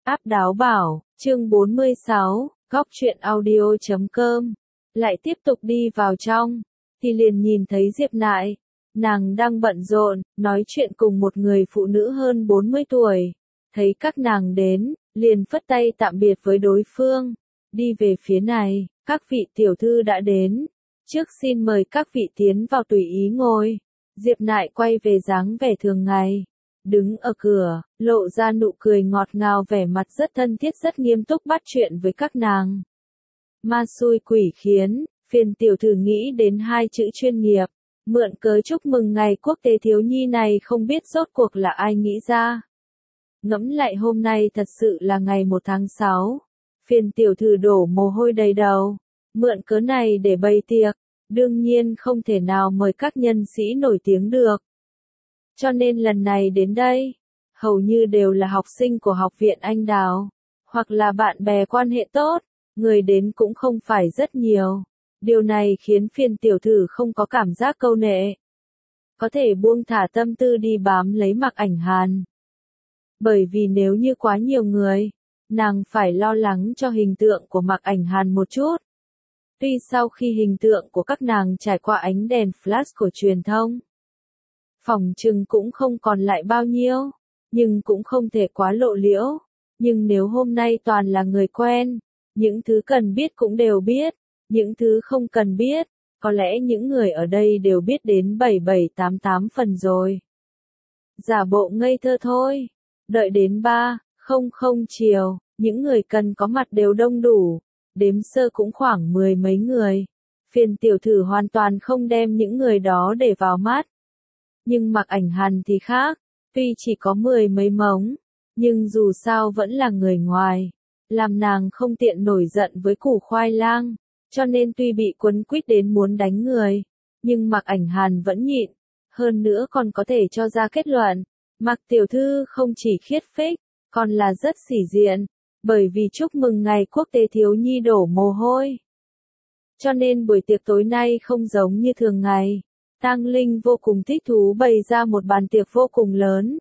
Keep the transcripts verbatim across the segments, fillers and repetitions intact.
Áp đáo bảo, chương bốn mươi sáu, góc truyện audio chấm com. Lại tiếp tục đi vào trong, thì liền nhìn thấy Diệp Nại. Nàng đang bận rộn, nói chuyện cùng một người phụ nữ hơn bốn mươi tuổi. Thấy các nàng đến, liền phất tay tạm biệt với đối phương. Đi về phía này, các vị tiểu thư đã đến. Trước xin mời các vị tiến vào tùy ý ngồi. Diệp Nại quay về dáng vẻ thường ngày. Đứng ở cửa, lộ ra nụ cười ngọt ngào, vẻ mặt rất thân thiết, rất nghiêm túc bắt chuyện với các nàng. Ma xui quỷ khiến, phiền tiểu thư nghĩ đến hai chữ chuyên nghiệp. Mượn cớ chúc mừng ngày quốc tế thiếu nhi này không biết rốt cuộc là ai nghĩ ra. Ngẫm lại hôm nay thật sự là ngày một tháng sáu. Phiền tiểu thư đổ mồ hôi đầy đầu. Mượn cớ này để bày tiệc, đương nhiên không thể nào mời các nhân sĩ nổi tiếng được. Cho nên lần này đến đây, hầu như đều là học sinh của học viện Anh Đào, hoặc là bạn bè quan hệ tốt, người đến cũng không phải rất nhiều. Điều này khiến phiền tiểu thư không có cảm giác câu nệ. Có thể buông thả tâm tư đi bám lấy Mạc Ảnh Hàn. Bởi vì nếu như quá nhiều người, nàng phải lo lắng cho hình tượng của Mạc Ảnh Hàn một chút. Tuy sau khi hình tượng của các nàng trải qua ánh đèn flash của truyền thông, phòng trừng cũng không còn lại bao nhiêu, nhưng cũng không thể quá lộ liễu. Nhưng nếu hôm nay toàn là người quen, những thứ cần biết cũng đều biết, những thứ không cần biết, có lẽ những người ở đây đều biết đến bảy bảy tám tám phần rồi. Giả bộ ngây thơ thôi, đợi đến ba, không không chiều, những người cần có mặt đều đông đủ, đếm sơ cũng khoảng mười mấy người. Phiền tiểu thư hoàn toàn không đem những người đó để vào mắt. Nhưng Mạc Ảnh Hàn thì khác, tuy chỉ có mười mấy mống, nhưng dù sao vẫn là người ngoài, làm nàng không tiện nổi giận với củ khoai lang, cho nên tuy bị quấn quýt đến muốn đánh người, nhưng Mạc Ảnh Hàn vẫn nhịn, hơn nữa còn có thể cho ra kết luận, Mạc tiểu thư không chỉ khiết phích, còn là rất sĩ diện, bởi vì chúc mừng ngày quốc tế thiếu nhi đổ mồ hôi. Cho nên buổi tiệc tối nay không giống như thường ngày. Tang Linh vô cùng thích thú bày ra một bàn tiệc vô cùng lớn.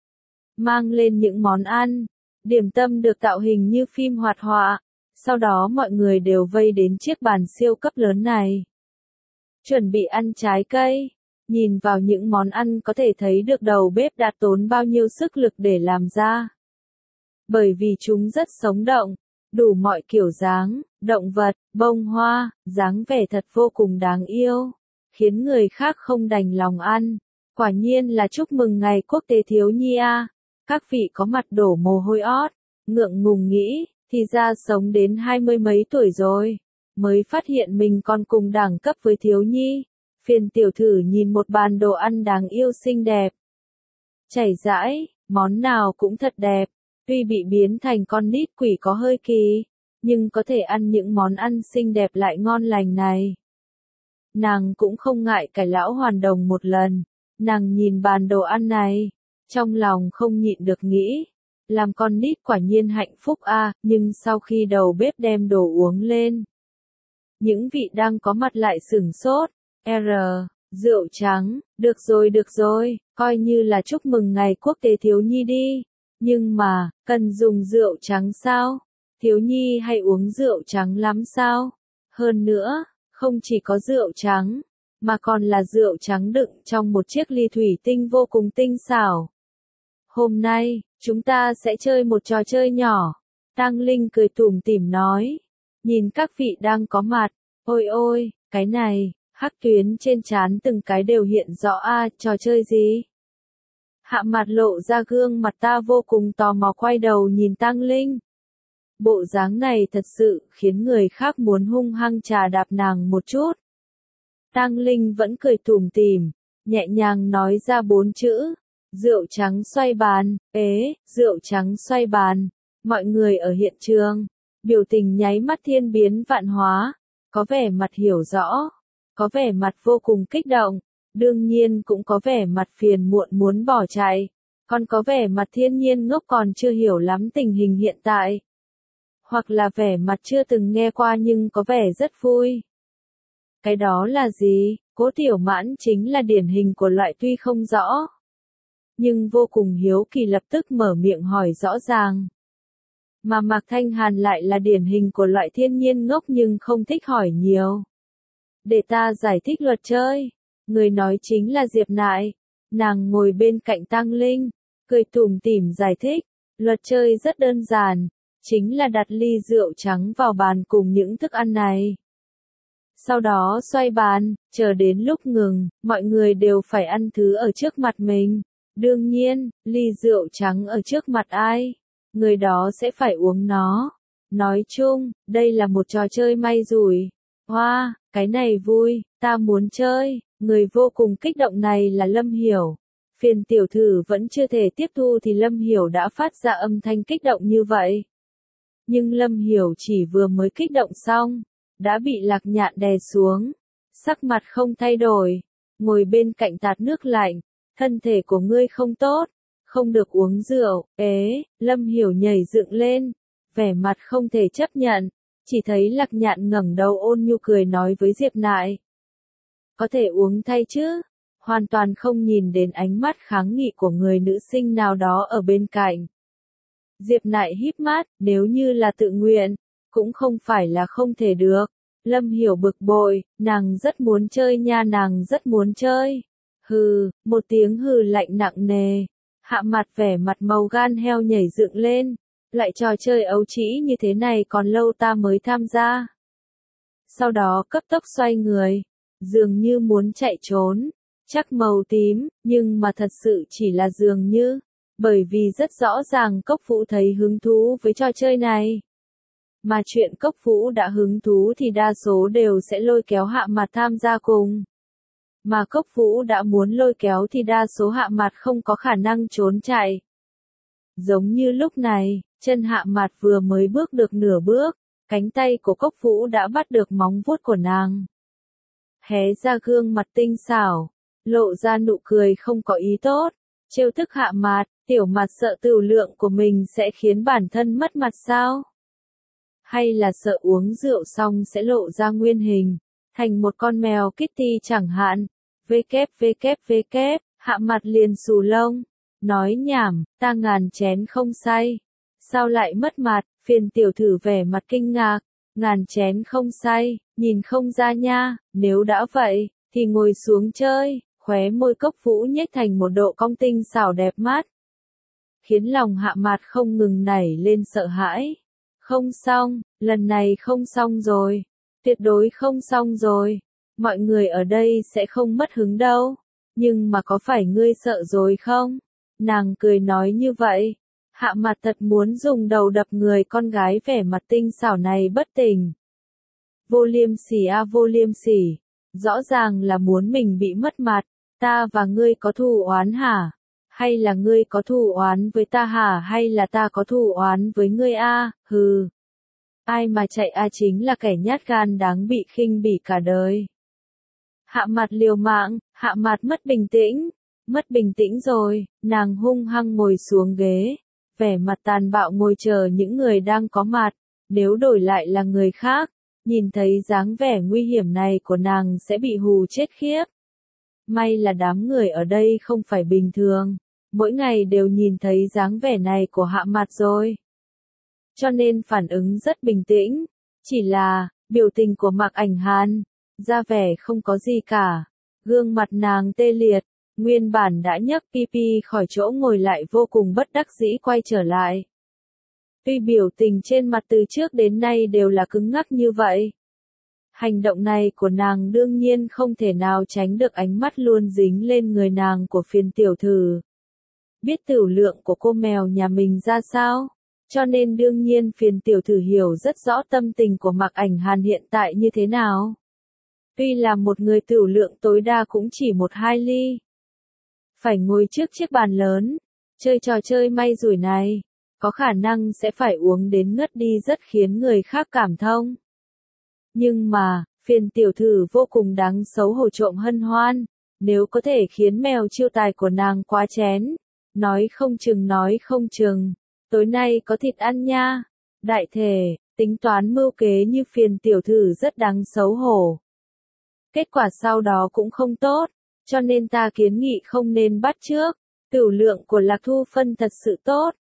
Mang lên những món ăn, điểm tâm được tạo hình như phim hoạt họa, sau đó mọi người đều vây đến chiếc bàn siêu cấp lớn này. Chuẩn bị ăn trái cây, nhìn vào những món ăn có thể thấy được đầu bếp đã tốn bao nhiêu sức lực để làm ra. Bởi vì chúng rất sống động, đủ mọi kiểu dáng, động vật, bông hoa, dáng vẻ thật vô cùng đáng yêu, khiến người khác không đành lòng ăn. Quả nhiên là chúc mừng ngày quốc tế thiếu nhi a. Các vị có mặt đổ mồ hôi ót, ngượng ngùng nghĩ, thì ra sống đến hai mươi mấy tuổi rồi, mới phát hiện mình còn cùng đẳng cấp với thiếu nhi. Phiền tiểu thư nhìn một bàn đồ ăn đáng yêu xinh đẹp, chảy rãi, món nào cũng thật đẹp. Tuy bị biến thành con nít quỷ có hơi kỳ, nhưng có thể ăn những món ăn xinh đẹp lại ngon lành này. Nàng cũng không ngại cải lão hoàn đồng một lần. Nàng nhìn bàn đồ ăn này, trong lòng không nhịn được nghĩ, làm con nít quả nhiên hạnh phúc a. Nhưng sau khi đầu bếp đem đồ uống lên, những vị đang có mặt lại sửng sốt. R, rượu trắng, được rồi được rồi, coi như là chúc mừng ngày quốc tế thiếu nhi đi. Nhưng mà, cần dùng rượu trắng sao? Thiếu nhi hay uống rượu trắng lắm sao? Hơn nữa, không chỉ có rượu trắng, mà còn là rượu trắng đựng trong một chiếc ly thủy tinh vô cùng tinh xảo. Hôm nay, chúng ta sẽ chơi một trò chơi nhỏ. Tang Linh cười tủm tỉm nói. Nhìn các vị đang có mặt, ôi ôi, cái này, hắc tuyến trên trán từng cái đều hiện rõ a. Trò chơi gì? Hạ mặt lộ ra gương mặt ta vô cùng tò mò quay đầu nhìn Tang Linh. Bộ dáng này thật sự khiến người khác muốn hung hăng trà đạp nàng một chút. Tang Linh vẫn cười tủm tỉm, nhẹ nhàng nói ra bốn chữ. Rượu trắng xoay bàn, ế, rượu trắng xoay bàn. Mọi người ở hiện trường, biểu tình nháy mắt thiên biến vạn hóa, có vẻ mặt hiểu rõ, có vẻ mặt vô cùng kích động. Đương nhiên cũng có vẻ mặt phiền muộn muốn bỏ chạy, còn có vẻ mặt thiên nhiên ngốc còn chưa hiểu lắm tình hình hiện tại. Hoặc là vẻ mặt chưa từng nghe qua nhưng có vẻ rất vui. Cái đó là gì? Cố Tiểu Mãn chính là điển hình của loại tuy không rõ, nhưng vô cùng hiếu kỳ lập tức mở miệng hỏi rõ ràng. Mà Mạc Thanh Hàn lại là điển hình của loại thiên nhiên ngốc nhưng không thích hỏi nhiều. Để ta giải thích luật chơi. Người nói chính là Diệp Nại. Nàng ngồi bên cạnh Tăng Linh, cười tủm tỉm giải thích. Luật chơi rất đơn giản, chính là đặt ly rượu trắng vào bàn cùng những thức ăn này. Sau đó xoay bàn, chờ đến lúc ngừng, mọi người đều phải ăn thứ ở trước mặt mình. Đương nhiên, ly rượu trắng ở trước mặt ai, người đó sẽ phải uống nó. Nói chung, đây là một trò chơi may rủi. Hoa, wow, cái này vui, ta muốn chơi. Người vô cùng kích động này là Lâm Hiểu. Phiền tiểu thử vẫn chưa thể tiếp thu thì Lâm Hiểu đã phát ra âm thanh kích động như vậy. Nhưng Lâm Hiểu chỉ vừa mới kích động xong, đã bị Lạc Nhạn đè xuống. Sắc mặt không thay đổi, ngồi bên cạnh tạt nước lạnh. Thân thể của ngươi không tốt, không được uống rượu. Ế, Lâm Hiểu nhảy dựng lên, vẻ mặt không thể chấp nhận. Chỉ thấy Lạc Nhạn ngẩng đầu ôn nhu cười nói với Diệp Nại. Có thể uống thay chứ? Hoàn toàn không nhìn đến ánh mắt kháng nghị của người nữ sinh nào đó ở bên cạnh. Diệp Nại híp mắt, nếu như là tự nguyện, cũng không phải là không thể được. Lâm Hiểu bực bội, nàng rất muốn chơi nha, nàng rất muốn chơi. Hừ, một tiếng hừ lạnh nặng nề. Hạ Mặt vẻ mặt màu gan heo nhảy dựng lên. Lại trò chơi ấu trĩ như thế này còn lâu ta mới tham gia. Sau đó cấp tốc xoay người, dường như muốn chạy trốn. Chắc màu tím, nhưng mà thật sự chỉ là dường như. Bởi vì rất rõ ràng Cốc Vũ thấy hứng thú với trò chơi này. Mà chuyện Cốc Vũ đã hứng thú thì đa số đều sẽ lôi kéo Hạ Mặt tham gia cùng. Mà Cốc Vũ đã muốn lôi kéo thì đa số Hạ Mặt không có khả năng trốn chạy. Giống như lúc này, chân Hạ Mặt vừa mới bước được nửa bước, cánh tay của Cốc Vũ đã bắt được móng vuốt của nàng. Hé ra gương mặt tinh xảo, lộ ra nụ cười không có ý tốt, trêu thức Hạ Mặt, tiểu Mặt sợ tửu lượng của mình sẽ khiến bản thân mất mặt sao? Hay là sợ uống rượu xong sẽ lộ ra nguyên hình, thành một con mèo Kitty chẳng hạn. Vkép vkép vkép, Hạ Mặt liền xù lông, nói nhảm, ta ngàn chén không say. Sao lại mất mặt? Phiền tiểu thử vẻ mặt kinh ngạc. Ngàn chén không say, nhìn không ra nha, nếu đã vậy, thì ngồi xuống chơi. Khóe môi Cốc Vũ nhếch thành một độ cong tinh xảo đẹp mắt, khiến lòng Hạ Mặt không ngừng nảy lên sợ hãi. Không xong, lần này không xong rồi, tuyệt đối không xong rồi. Mọi người ở đây sẽ không mất hứng đâu, nhưng mà có phải ngươi sợ rồi không? Nàng cười nói như vậy. Hạ Mặt thật muốn dùng đầu đập người con gái vẻ mặt tinh xảo này bất tỉnh. Vô liêm sỉ a vô liêm sỉ, rõ ràng là muốn mình bị mất mặt. Ta và ngươi có thù oán hả? Hay là ngươi có thù oán với ta hả? Hay là ta có thù oán với ngươi a? Hừ. Ai mà chạy a chính là kẻ nhát gan đáng bị khinh bỉ cả đời. Hạ Mặt liều mạng, Hạ Mặt mất bình tĩnh, mất bình tĩnh rồi, nàng hung hăng ngồi xuống ghế, vẻ mặt tàn bạo ngồi chờ những người đang có mặt. Nếu đổi lại là người khác, nhìn thấy dáng vẻ nguy hiểm này của nàng sẽ bị hù chết khiếp. May là đám người ở đây không phải bình thường, mỗi ngày đều nhìn thấy dáng vẻ này của Hạ Mặt rồi. Cho nên phản ứng rất bình tĩnh, chỉ là, biểu tình của Mạc Ảnh Hàn, ra vẻ không có gì cả, gương mặt nàng tê liệt, nguyên bản đã nhấc pipi khỏi chỗ ngồi lại vô cùng bất đắc dĩ quay trở lại. Tuy biểu tình trên mặt từ trước đến nay đều là cứng ngắc như vậy, hành động này của nàng đương nhiên không thể nào tránh được ánh mắt luôn dính lên người nàng của Phiền tiểu thử. Biết tửu lượng của cô mèo nhà mình ra sao, cho nên đương nhiên Phiền tiểu thử hiểu rất rõ tâm tình của Mạc Ảnh Hàn hiện tại như thế nào. Tuy là một người tửu lượng tối đa cũng chỉ một hai ly. Phải ngồi trước chiếc bàn lớn, chơi trò chơi may rủi này, có khả năng sẽ phải uống đến ngất đi rất khiến người khác cảm thông. Nhưng mà, Phiền tiểu thử vô cùng đáng xấu hổ trộm hân hoan, nếu có thể khiến mèo chiêu tài của nàng quá chén, nói không chừng nói không chừng, tối nay có thịt ăn nha. Đại thể, tính toán mưu kế như Phiền tiểu thử rất đáng xấu hổ. Kết quả sau đó cũng không tốt, cho nên ta kiến nghị không nên bắt chước. Tửu lượng của Lạc Thu Phân thật sự tốt,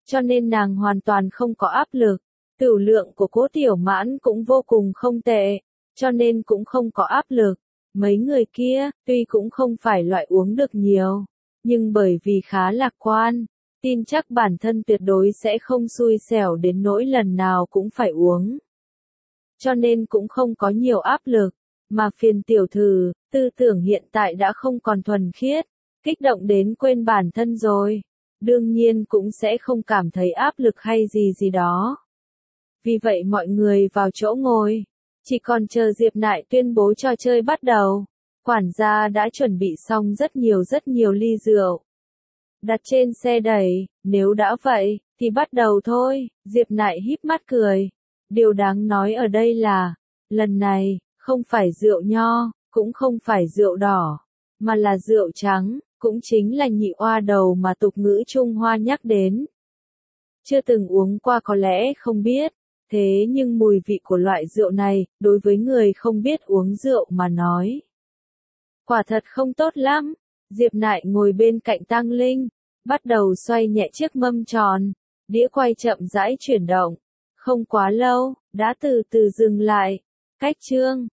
cho nên nàng hoàn toàn không có áp lực. Tửu lượng của Cố Tiểu Mãn cũng vô cùng không tệ, cho nên cũng không có áp lực. Mấy người kia, tuy cũng không phải loại uống được nhiều, nhưng bởi vì khá lạc quan, tin chắc bản thân tuyệt đối sẽ không xui xẻo đến nỗi lần nào cũng phải uống. Cho nên cũng không có nhiều áp lực, mà phiền tiểu thư, tư tưởng hiện tại đã không còn thuần khiết, kích động đến quên bản thân rồi, đương nhiên cũng sẽ không cảm thấy áp lực hay gì gì đó. Vì vậy mọi người vào chỗ ngồi, chỉ còn chờ Diệp Nại tuyên bố trò chơi bắt đầu. Quản gia đã chuẩn bị xong rất nhiều rất nhiều ly rượu, đặt trên xe đẩy, nếu đã vậy, thì bắt đầu thôi. Diệp Nại híp mắt cười. Điều đáng nói ở đây là, lần này, không phải rượu nho, cũng không phải rượu đỏ, mà là rượu trắng, cũng chính là nhị oa đầu mà tục ngữ Trung Hoa nhắc đến. Chưa từng uống qua có lẽ không biết, thế nhưng mùi vị của loại rượu này, đối với người không biết uống rượu mà nói, quả thật không tốt lắm. Diệp Nại ngồi bên cạnh Tăng Linh, bắt đầu xoay nhẹ chiếc mâm tròn, đĩa quay chậm rãi chuyển động. Không quá lâu, đã từ từ dừng lại. Cách chương